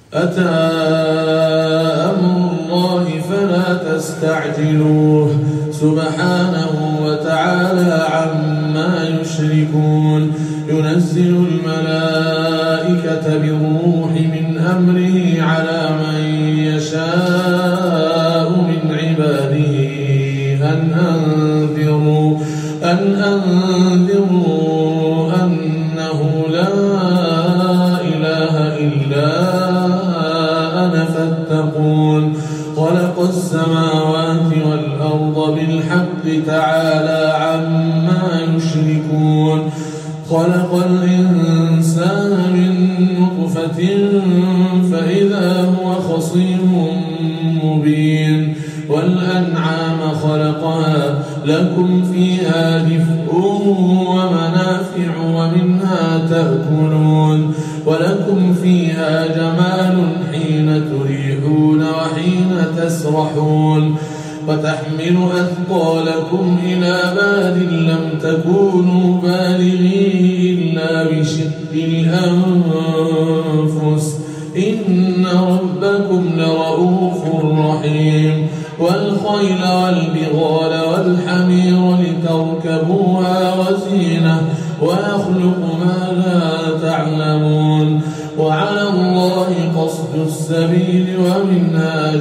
أتى أمر الله فلا تستعجلوه سبحانه وتعالى عما يشركون ينزل الملائكة بالروح من أمره على من يشاء من عباده أن أنذروا أنه لا إله إلا أنا فاتقون خلق السماوات والأرض بالحق تعالى عما يشركون خلق الإنسان من نطفة فإذا هو خصيم مبين والأنعام خلقها لكم فيها دفء ومنافع ومنها تأكلون ولكم فيها جمال حين تريحون وحين تسرحون وتحمل أثقالكم إلى بلد لم تكونوا بالغيه إلا بشق الأنفس إن ربكم لرؤوف رحيم والخيل والبغال والحمير لتركبوها وزينة ويخلق ما لا تعلمون وعلى الله قصد السبيل ومنها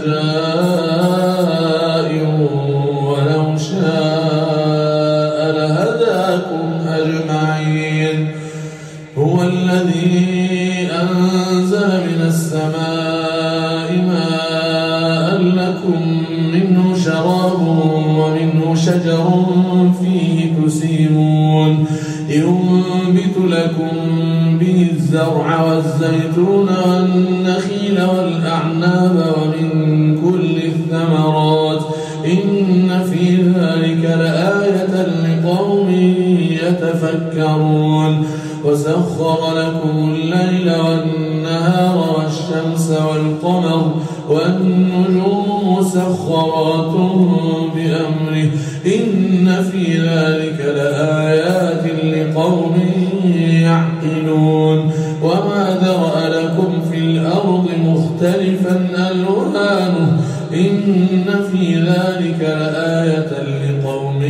جائر ولو شاء لهداكم أجمعين هو الذي أنزل من السماء ماء لكم منه شراب ومنه شجر فيه تسيمون ينبت لكم به الزرع والزيتون والنخيل والأعناب ومن كل الثمرات إن في ذلك لآية لقوم يتفكرون وسخر لكم الليل والنهار والشمس والقمر والنجوم مسخرات بأمره إن في ذلك لآيات لقوم يعقلون وما ذرأ لكم في الأرض مختلفا ألوانه إن في ذلك لآية لقوم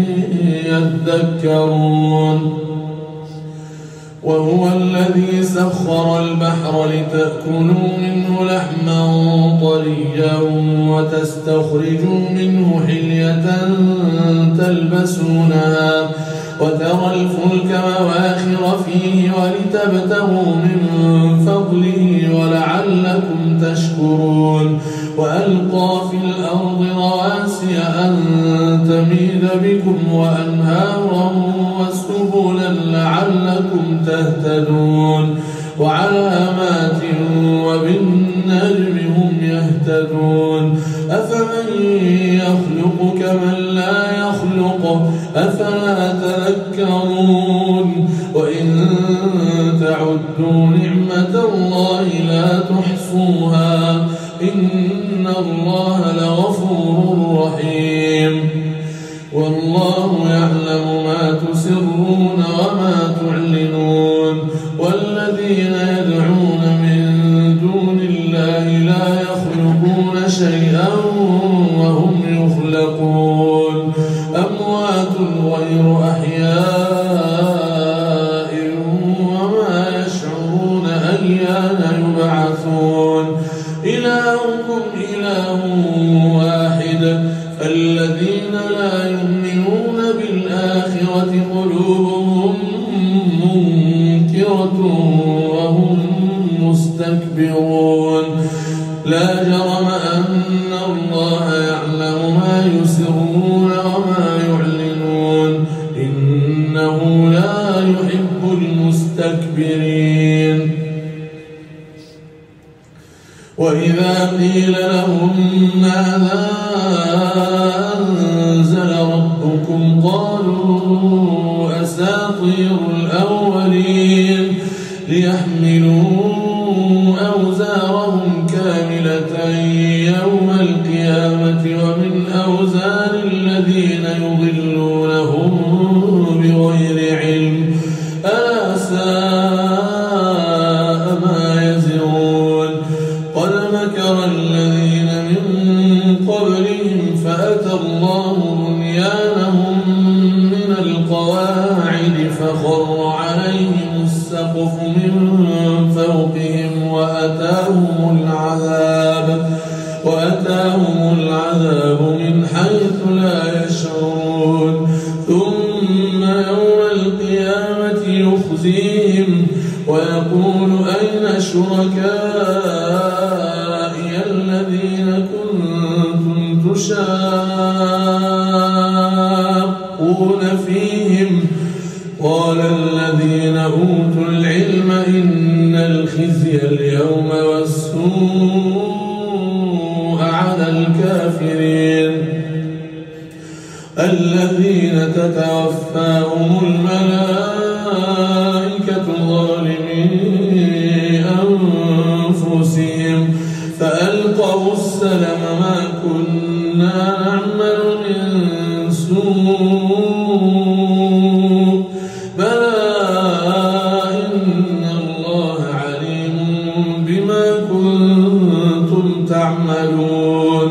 يذكرون وهو الذي سخر البحر لتأكلوا منه لحما طريا وتستخرجوا منه حلية تلبسونها وترى الفلك مواخر فيه ولتبتغوا من فضله ولعلكم تشكرون وألقى في الأرض رواسي أن تميد بكم وأنهارا وسبلا لعلكم تهتدون وعلامات وبالنجم هم يهتدون أفمن يخلق كمن لا يخلق أفلا تذكرون وإن تعدوا نعمة الله لا تحصوها إن الله لغفور رحيم والله يعلم ما تسرون وما تعلنون والذين يدعون من دون الله لا يخلقون شيئا وهم يخلقون أموات غير أحياء وما يشعرون أيان يبعثون إلهكم إله واحد فالذين لا يؤمنون بالآخرة قلوبهم منكرة وهم مستكبرون لا جرم أن الله يعلم ما يسرون وما يعلنون إنه لا يحب المستكبرين وإذا قيل لهم ماذا أنزل ربكم قالوا أساطير الأولين ليحملوا أوزارهم كاملة يوم القيامة ومن أوزار الذين يضلونهم بغير علم ألا ساء ما يزرون قد مكر الذين من قبلهم فأتى الله بنيانهم من القواعد فخر عليهم السقف من فوقهم وأتاهم العذاب من حيث لا يشعرون ثم يوم القيامة يخزيهم ويقول أين شركائي الذين كنتم تشاقون فيهم قال الذين أوتوا العلم إن الخزي اليوم والسوء على الكافرين الذين تتوفاهم الملائكة ظالمي أنفسهم فألقوا السلم ما كنا نعمل من سوء بلى إن الله عليم بما كنتم تعملون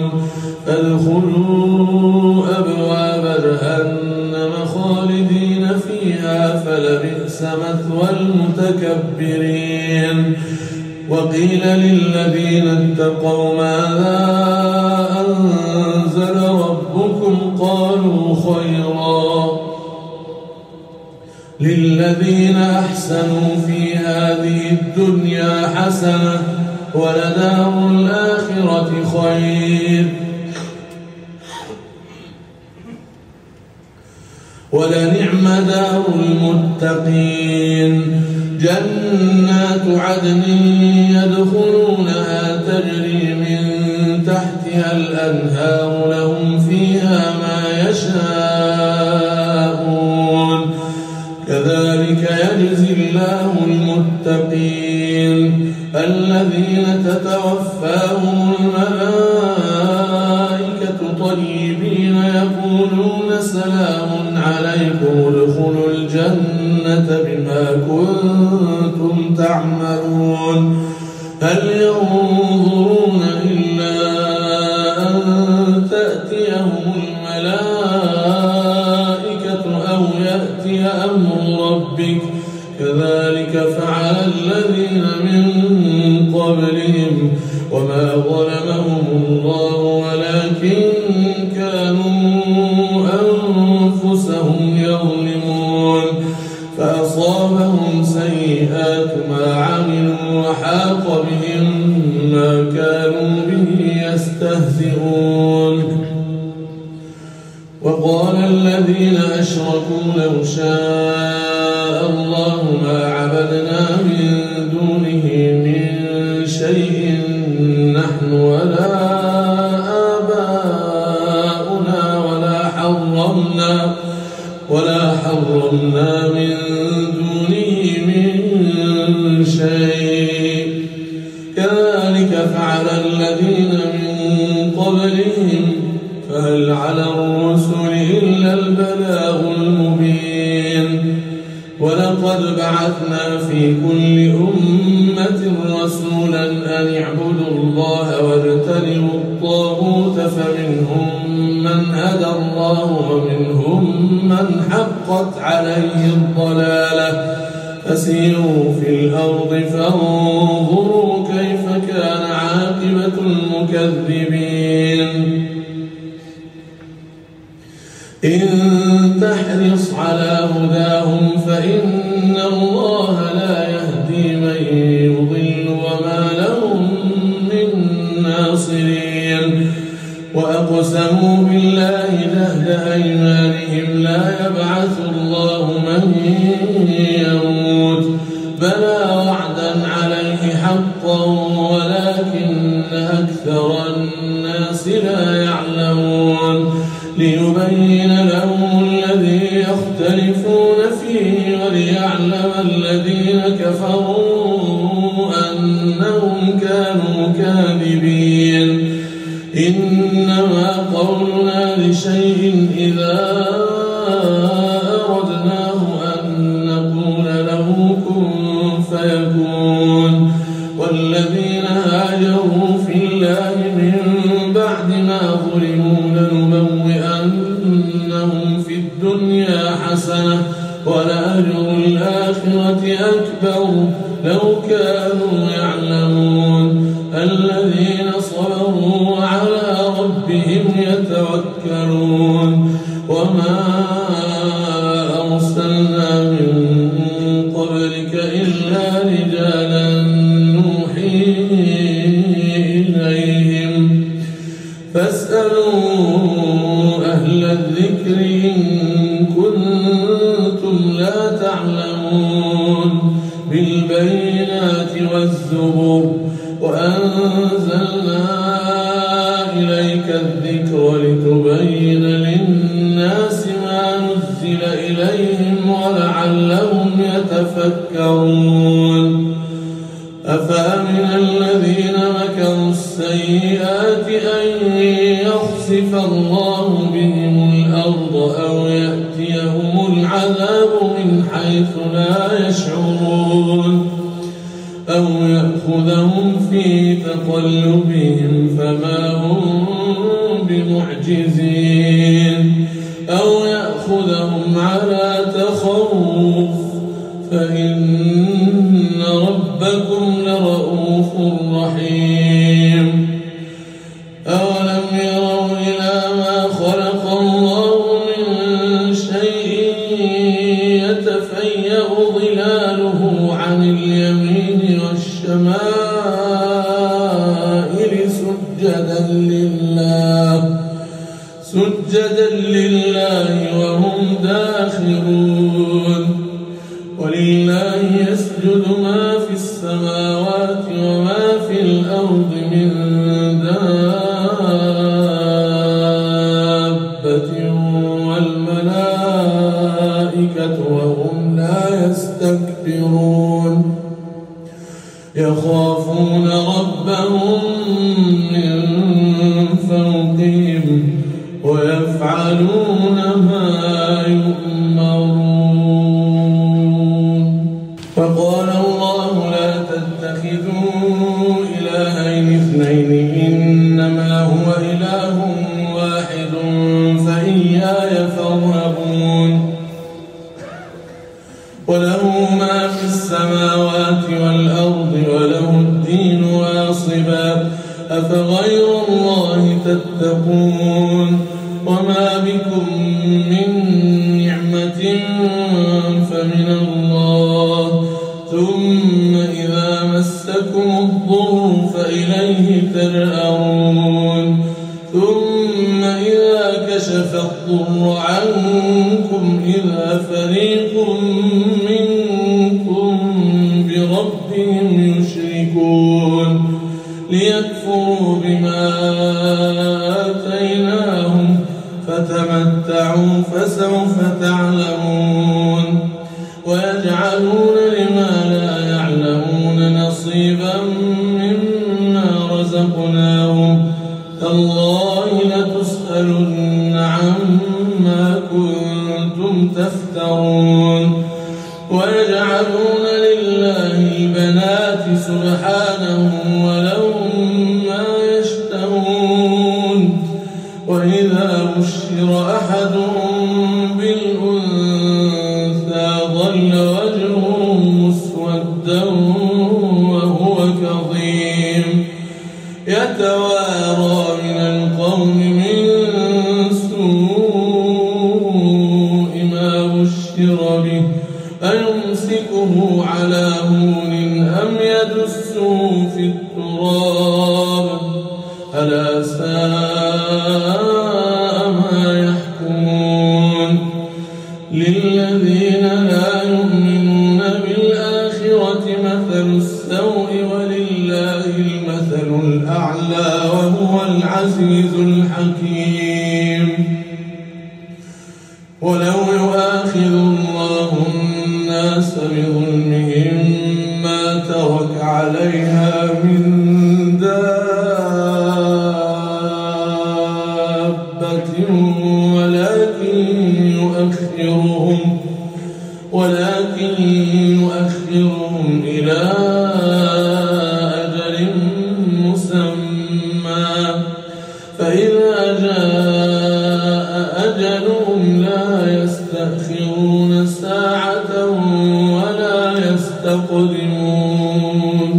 فادخلوا أبواب جهنم خالدين فيها فلبئس مثوى المتكبرين وقيل للذين اتقوا ماذا أنزل ربكم قالوا خيرا للذين أحسنوا في هذه الدنيا حسنة ولدار الآخرة خير ولنعم دار المتقين جنات عدن يدخلونها تجري من تحتها الأنهار لهم فيها ما يشاءون كذلك يجزي الله المتقين الذين تتوفاهم الملائكة طيبين يقولون سلام عليكم ادخلوا الجنة بما كنتم تعملون هل ينظرون إلا أن تأتيهم الملائكة أو يأتي أمر ربك كذلك فعل الذين من قبلهم وما ظلمهم الله ولكن كانوا أنفسهم يظلمون فأصابهم سيئات ما عملوا وحاق بهم ما كانوا به يستهزئون وقال الذين أشركوا لو شاء الله ما عبدنا من دونه من شيء نحن ولا آباؤنا ولا حرمنا من دونه من شيء كذلك فعل الذين من قبلهم فهل على الرسل إلا البلاغ المبين ولقد بعثنا في كل أمة رسولا أن اعبدوا الله واجتنبوا الطاغوت فمنهم من هدى الله ومنهم من حقت عليه الضلالة فسيروا في الأرض فانظروا كيف كان عاقبة المكذبين إن تحرص على هداهم فإن الله لا يهدي من يضل وما لهم من ناصرين وأقسموا بالله جهد أيمانهم لا يبعث الله من يموت بلى وعدا عليه حقا ولكن أكثر الناس لا يعلمون ليبين لهم الذي يختلفون فيه وليعلم الذين كفروا أنهم كانوا كاذبين إنما قولنا لشيء إذا أردناه أن نقول له كن فيكون والذين هاجروا فاسألوا أهل الذكر إن كنتم لا تعلمون بالبينات والزبر وأنزلنا إليك الذكر لتبين للناس ما نزل إليهم ولعلهم يتفكرون أفأمن الذين مكروا السيئات أن يخسف الله بهم الأرض أو يأتيهم العذاب من حيث لا يشعرون أو يأخذهم في تقلبهم فما هم بمعجزين أو يأخذهم على تخوف فإن ربكم لرؤوف رحيم أولم يروا إلى ما خلق الله من شيء يتفيأ ظلاله عن اليمين والشمائل سجدا لله وهم داخرون ولله يسجد ما في السماوات وما في الأرض من دابة والملائكة وهم لا يستكبرون يخافون ربهم من فوقهم ويفعلون ما يؤمرون وقال الله لا تتخذوا إلهين اثنين إنما هو إله واحد فإياي فارهبون وله ما في السماوات والأرض وله الدين واصبا أفغير الله تتقون وما بكم من نعمة فمن الله ثم إذا مسكم الضر فإليه تجأرون ثم إذا كشف الضر عنكم إذا فريق منكم بربهم يشركون ليكفروا بما آتيناهم فتمتعوا فسوف تعلمون ويجعلون لما لا يعلمون نصيبا مما رزقناهم تالله لتسألن عما كنتم تفترون ويجعلون لله البنات سبحانه ولهم ما يشتهون وإذا بشر أحدهم بالأنثى ظل وجهه مسودا وهو كظيم يتوارى من القوم من سوء ما بشر به أيمسكه على هون أم يدسه في التراب ألا ساء ما يحكمون للذين لا يؤمنون بالآخرة مثل السوء ولله المثل الأعلى وهو العزيز الحكيم ولو يؤاخذ الله الناس بظلمهم ما ترك عليها من دابة ولكن يؤخرهم إلى أجل مسمى فإذا جاء أجلهم لا يستأخرون ساعة ولا يستقدمون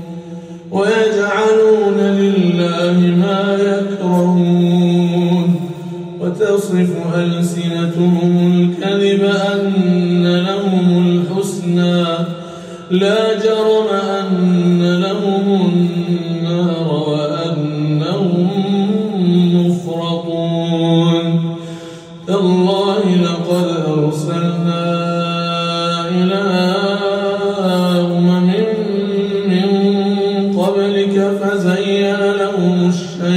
ويجعلون لله ما يكرهون وتصف ألسنتهم الكذب أن لهم الحسنى لا جرم أن لهم النار وأنهم مفرطون فزين لهم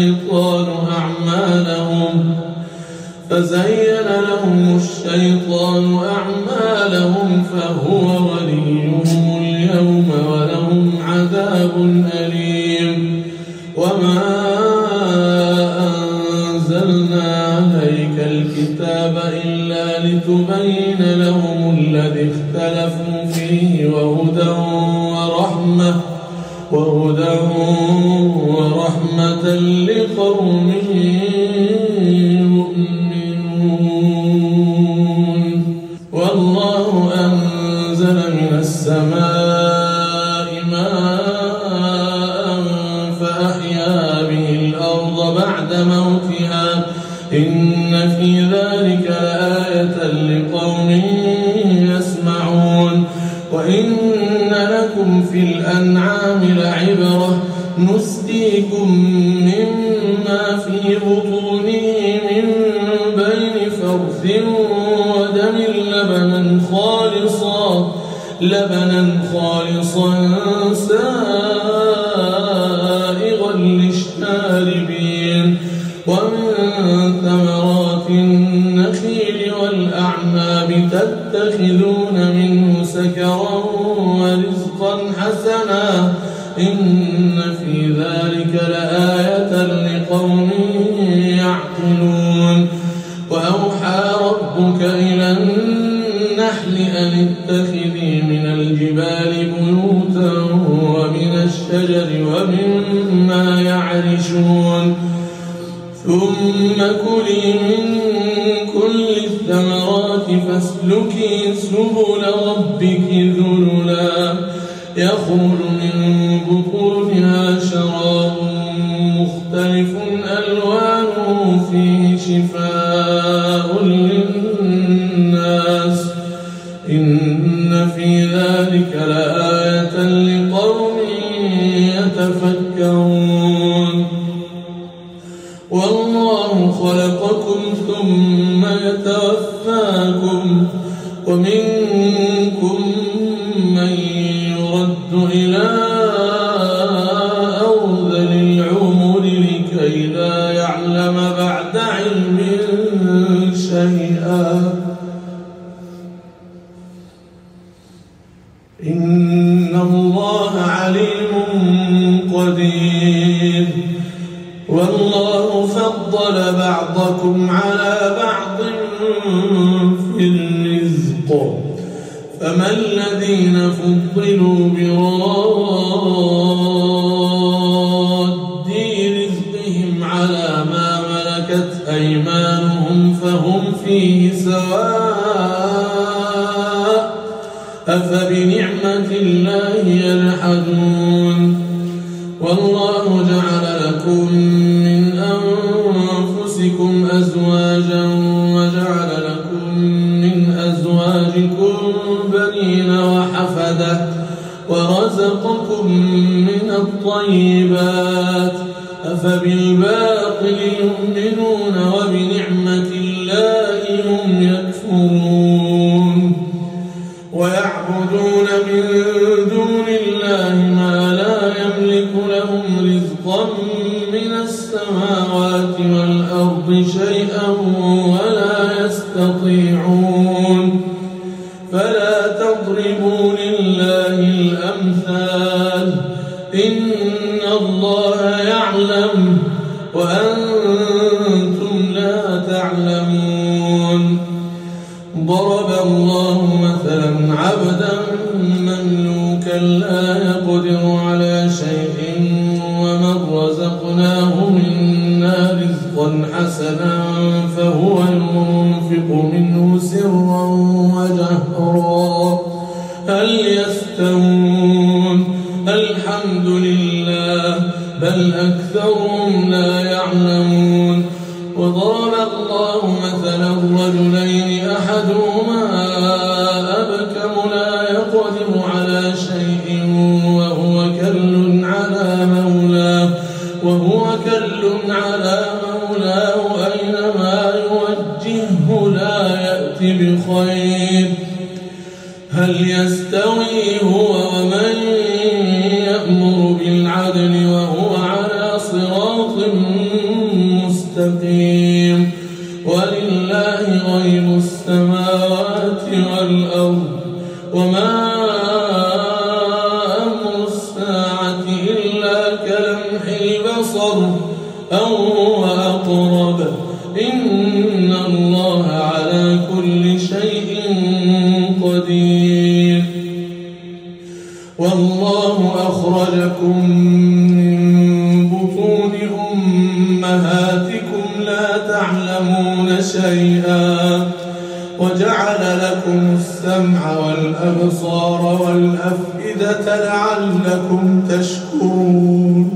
الشيطان أعمالهم فهو وليهم اليوم ولهم عذاب أليم. وما أنزلنا عليك الكتاب إلا لتبين لهم الذي اختلفوا فيه وهدى ورحمة لقوم يؤمنون. والله أنزل من السماء ماء فأحيا به الأرض بعد موتها إن في ذلك لآية لقوم يسمعون. وإن لكم في الأنعام لعبرة نسقيكم مما في بطونه من بين فرث ودم لبنا خالصا سائغا للشاربين. ومن ثمرات النخيل والأعناب تتخذون منه سكرا ورزقا حسنا إن في ذلك لآية لقوم يعقلون. وأوحى ربك إلى النحل أن اتخذي من الجبال بيوتا ومن الشجر ومما يعرشون ثم كلي من كل الثمرات فاسلكي سبل ربك ذللا يخرج من بطونها شراب مختلف ألوانه فيه شفاء للناس إن في ذلك لآية لقوم يتفكرون. والله خلقكم ثم يتوفاكم ومنكم من يرد إلى أرذل العمر لكي لا يعلم بعد علم شيئا إن الله عليم قدير. والله فضل بعضكم على بعض في الرزق فما الذين فضلوا براد رزقهم على ما ملكت أيمانهم فهم فيه سواء أفبنعمة الله يجحدون. والله جعل لكم من أنفسكم أزواجا وجعل لكم من أزواجكم بنين وحفدة ورزقكم من الطيبات أفبالباطل يؤمنون وبنعمة الله هم يكفرون. ويعبدون من دون الله ما لا يملك لهم رزقا من السماوات والأرض شيئا ولا يستطيعون. فلا تضربوا لله الأمثال إن الله يعلم وأنتم لا تعلمون. ضرب الله مثلا عبدا مملوكا لا يقدر على شيء ومن رزقناه منا رزقا حسنا فهو ينفق منه سرا وجهرا هل يستوون الحمد لله بل أكثرهم لا يعلمون. وضرب الله مثلا رجلين أحدهما أبكم لا يقدر على شيء وهو كل على مولاه أينما يوجهه لا يأتي بخير هل يستوي هو ومن يأمر بالعدل وهو على مستقيم ولله غيب السماوات والأرض وما أمر الساعة إلا كلمح البصر أو أقرب إن الله على كل شيء قدير والله أخرجكم من بطون أمهاتكم لا تعلمون شيئا وجعل لكم السمع والأبصار والأفئدة لعلكم تشكرون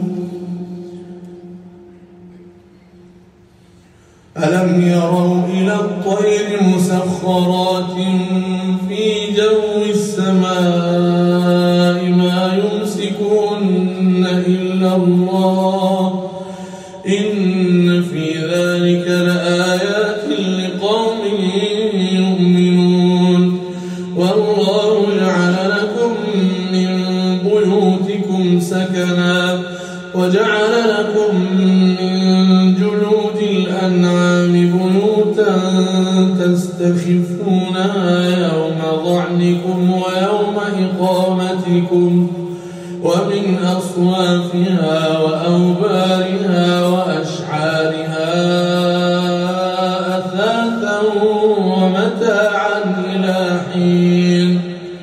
ألم يروا إلى الطير مسخرات في جو السماء ما يمسكون إلا الله إن في ذلك لآيات لقوم يؤمنون والله جعل لكم من بيوتكم سكنا وجعل لكم من جلود الأنعام بيوتا تستخفونها يوم ظعنكم ويوم إقامتكم ومن أصوافها وأوبارها وأشعارها أثاثا ومتاعا إلى حين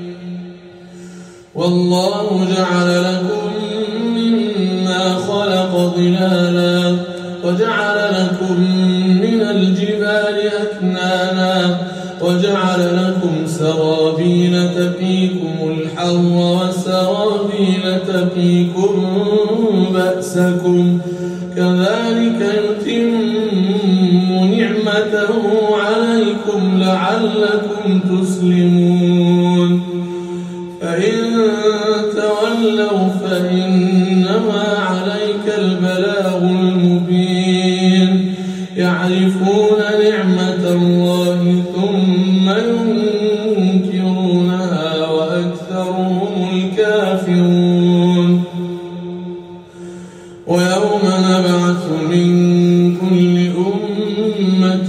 والله جعل لكم مما خلق ظلالا وجعل لكم من الجبال أكنانا وجعل لكم سرابيل تقيكم الحر وسرابيل تقيكم بأسكم كذلك يتم نعمته عليكم لعلكم تسلمون فإن تولوا فإنما عليك البلاغ المبين يعرفون نعمة الله ثم ينكرونها وأكثرهم الكافرون ويوم نبعث من كل أمة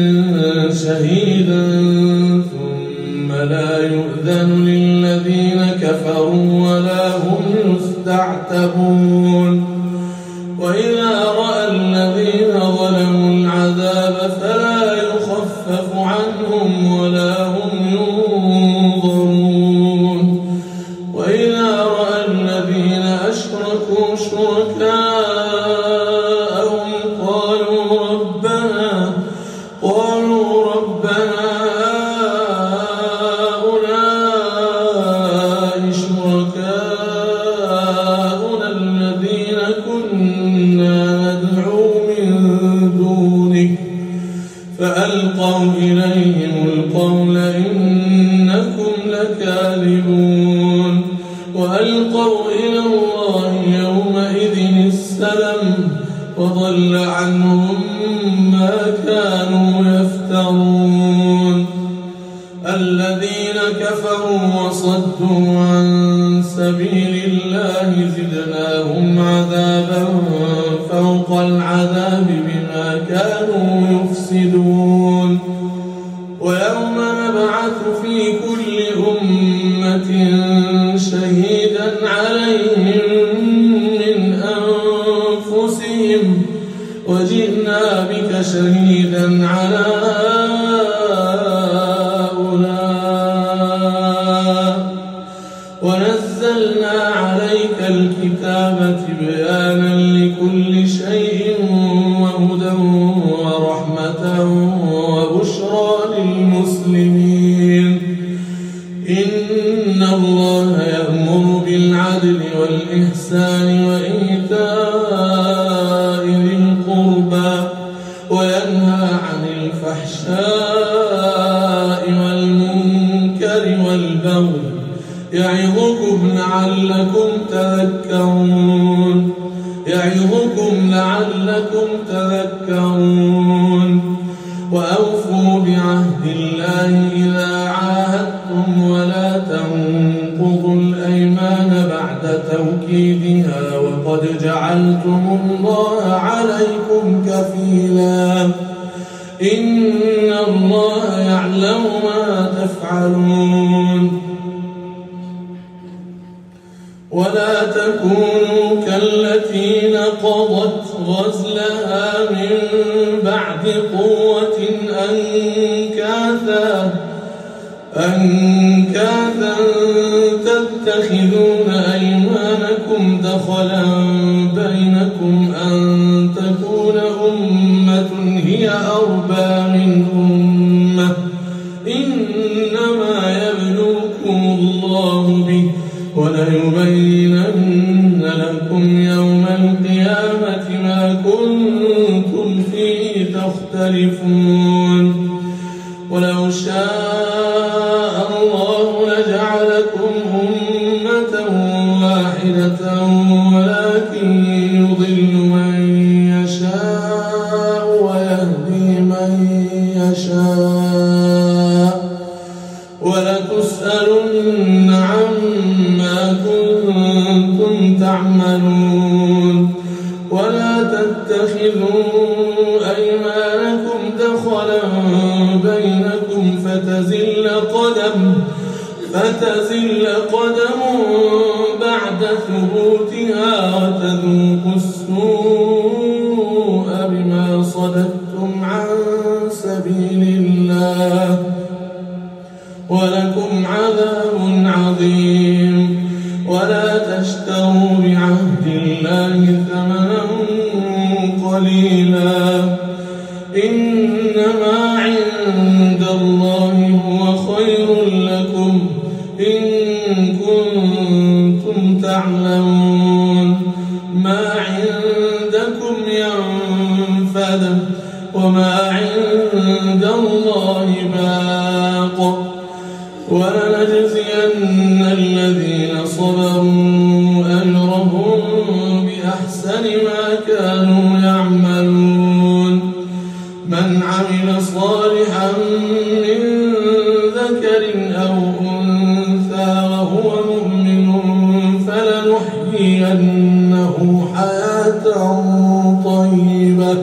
شهيدا ثم لا يؤذن للذين كفروا ولا هم يستعتبون وإذا رأى الذين ظلموا العذاب فلا يخفف عنهم ولا هم ينظرون وإذا رأى الذين أشركوا شركاءهم قالوا ربنا هؤلاء شركاؤنا الذين كنا ندعو من دونك فألقوا إليهم القول إنكم لكاذبون وألقوا إلى الله يومئذ السلم وضل عنهم ما كانوا يفترون الذين كفروا وصدوا عن سبيل الله زدناهم عذابا فوق العذاب بما كانوا يفسدون ويوم نبعث في كل أمة شهيدا عليهم من أنفسهم وجئنا بك شهيدا على هؤلاء ونزلنا عليك الكتاب تبيانا لكل شيء وهدى ورحمة وبشرى للمسلمين إن الله يأمر بالعدل والإحسان وإيتاء ذي القربى وينهى عن الفحشاء والمنكر والبغي يعظكم لعلكم تذكرون وأوفوا بعهد الله إذا عاهدتم ولا تنقضوا الأيمان بعد توكيدها فيها وقد جعلتم الله عليكم كفيلا إن الله يعلم ما تفعلون ولا تكونوا كالتي نقضت غزلها من بعد قوة أنكاثا تتخذون أيمانكم دخلا بينكم أن تكون أمة هي أربى من أمة إنما يبلوكم الله به وليبينن لكم يوم القيامة ما كنتم فيه تختلفون ولو شاء الله لجعلكم أمة واحدة ولكن يضل من يشاء ويهدي من يشاء ولتسألن عما كنتم تعملون ولا تتخذوا أيمانكم دخلا بينكم فتزل قدم بعد ثبوتها وتذوقوا السوء بما صددتم عن سبيل الله ولكم عذاب عظيم ولا تشتروا بعهد الله ثمنا قليلا إنما عند الله هو خير لكم إن كنتم تعلمون ما عندكم ينفد وما عند الله باق ولنجزين الذين صبروا أجرهم بأحسن ما كانوا يعملون من عمل صالحا من ذكر أو أنثى وهو مؤمن فلنحيينه حياة طيبة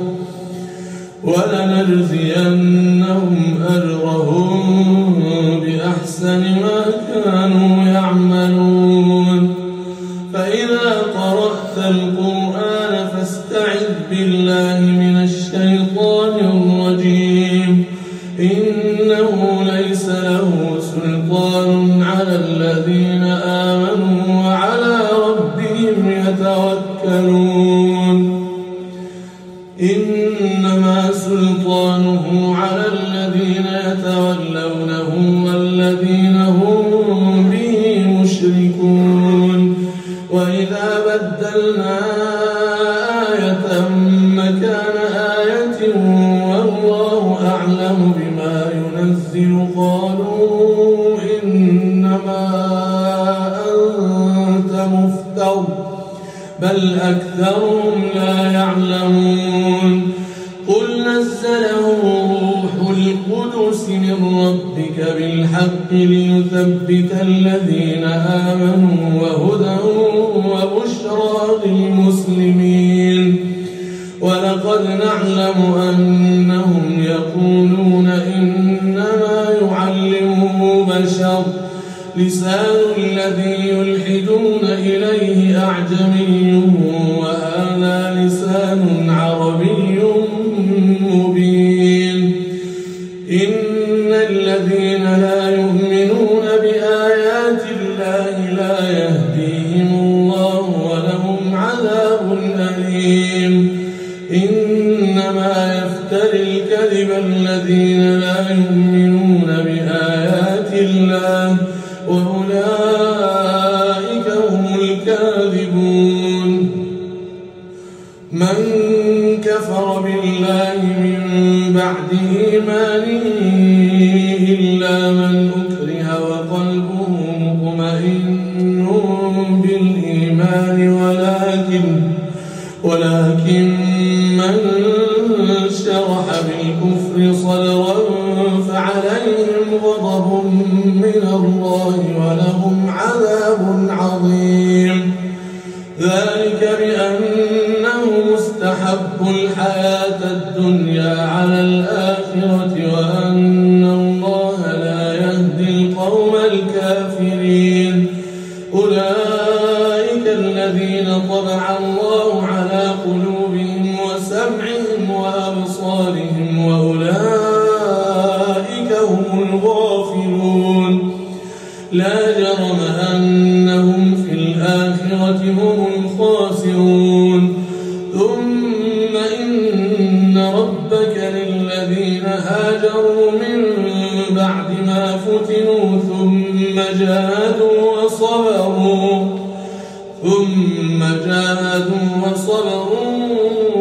ولنجزينهم أجرهم بأحسن ما كانوا يعملون فإذا قرأت القرآن فاستعذ بالله من الشيطان الرجيم إنه ليس له سلطان على الذين آمنوا وعلى ربهم يتوكلون إنما سلطانه على الذين يتولونه والذين هم به مشركون وإذا بدلنا آية مكان آية والله أعلم بما ينزل قالوا إنما أنت مفتر بل أكثرهم لا يعلمون قل نزله روح القدس من ربك بالحق ليثبت الذين آمنوا وهدى وبشرى للمسلمين ولقد نعلم أنهم يقولون إنما يعلمه بشر لسان الذي يلحدون إليه أعجمي وهذا لسان عربي مبين إن الذين لا يؤمنون بآيات الله لا يهديهم الله ولهم عذاب أليم إنما يفتري الكذب الذين لا يؤمنون بآيات الله وأولئك هم الكاذبون من كفر بالله من بعد إيمانه إلا من أكره وقلبه مطمئن بالإيمان ولكن من شرح بالكفر صدرا فعليهم غضب من الله ولهم عذاب عظيم أحب الحياة الدنيا على الآخرة وأن الله لا يهدي القوم الكافرين. أولئك الذين طبع الله على قلوبهم وسمعهم وأبصارهم وأولئك هم الغافلون. لا جرم أنهم في الآخرة هم الخاسرون. ثم إن ربك للذين هاجروا من بعد ما فتنوا ثم جاهدوا وصبروا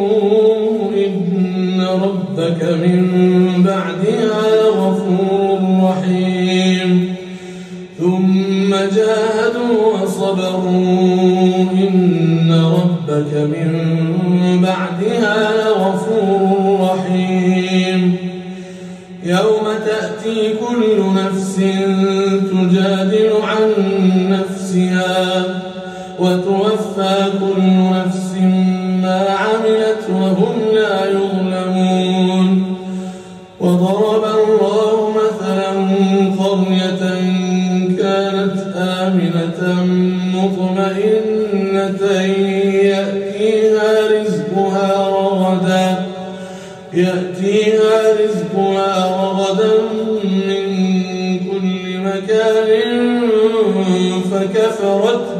إن ربك من بعدها لغفور رحيم. ثم جاهدوا وصبروا إن ربك من بعدها لغفور رحيم. يوم تأتي كل نفس تجادل عن نفسها وتوفى كل نفس ما عملت وهم لا يظلمون. وضرب الله مثلا قرية كانت آمنة مطمئنة يأتيها رزقها رغدا من كل مكان فكفرت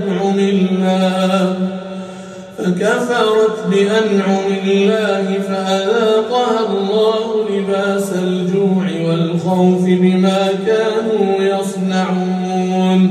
بأنعم الله فأذاقها الله لباس الجوع والخوف بما كانوا يصنعون.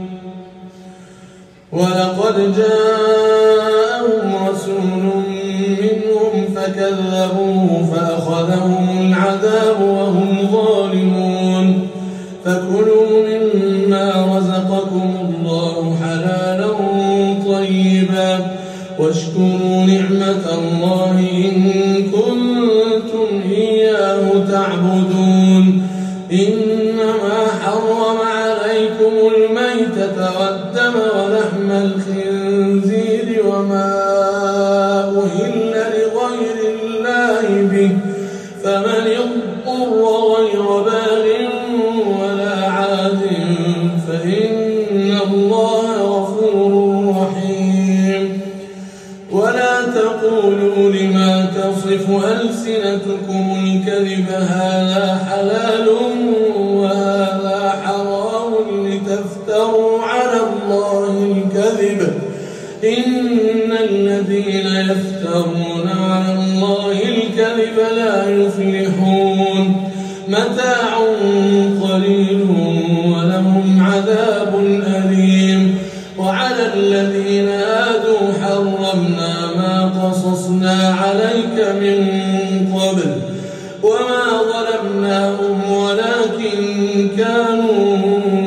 ولقد جاءهم رسول منهم فكذبوه فأخذهم العذاب وهم ظالمون. فكلوا مما رزقكم الله حلالا طيبا واشكروا نعمة الله إن كنتم إياه تعبدون. إنما حرم عليكم الميتة والدم ولحم الخنزير وما أهل لغير الله به فمن اضطر غير باغ ولا عاد فإن الله غفور رحيم. ولا تقولوا لما تصف ألسنتكم الكذب هذا حلال وهذا حرام لتفتروا على الله الكذب. إن الذين يفترون على الله الكذب لا يفلحون. متاع قليل ولهم عذاب أليم. وعلى الذين هادوا حرمنا ما قصصنا عليك من قبل وما ظلمناهم ولكن كانوا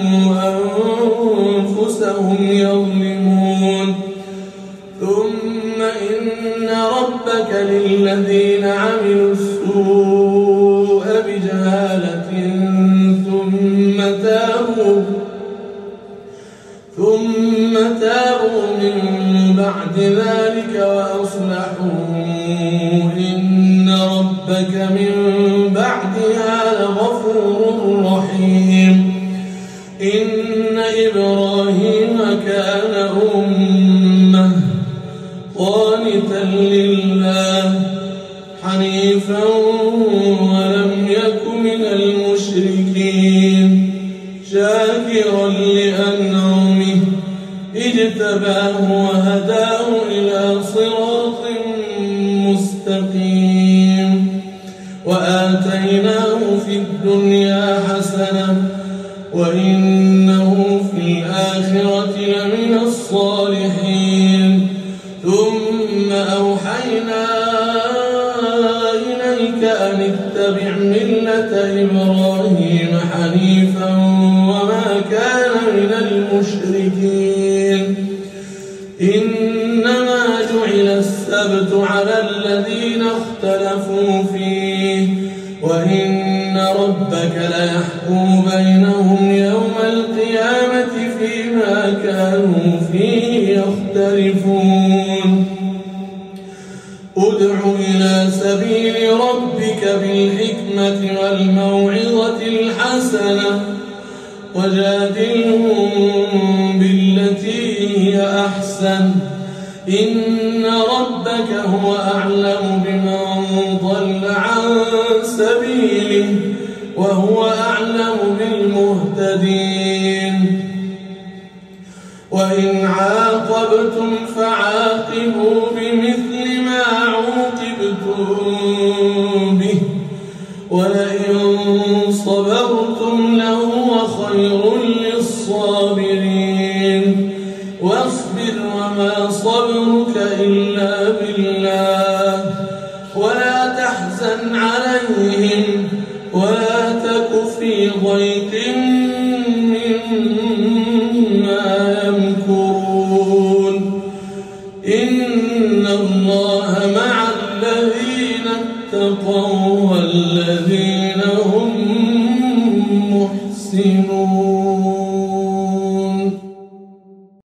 أنفسهم يظلمون. ثم إن ربك للذين عملوا السوء بجهالة ثم تابوا من بعد ذلك وأصلحوا إن ربك من بعدها لغفور رحيم. إن إبراهيم كان أمة قانتا لله حنيفا ولم يك من المشركين شاكرا لأنعمه اجتباه وهداه إلى صراط مستقيم. وآتيناه في الدنيا حسنة وإنه في الآخرة لمن الصالحين. ثم أوحينا إليك أن اتبع ملة إبراهيم حنيفا وما كان من المشركين. إنما جعل السبت على الذين اختلفوا فيه وإن ربك ليحكم بينهم يوم القيامة فيما كانوا فيه يختلفون. ادع إلى سبيل ربك بالحكمة والموعظة الحسنة وجادلهم بالتي هي أحسن إن ربك هو أعلم بمن ضل عن سبيله وهو أعلم بالمهتدين وإن عاقبتم فعاقبوا بمثل ما عوقبتم به ولئن صبرتم لهو خير للصابرين واصبر وما صبرك إلا بالله ولا تحزن على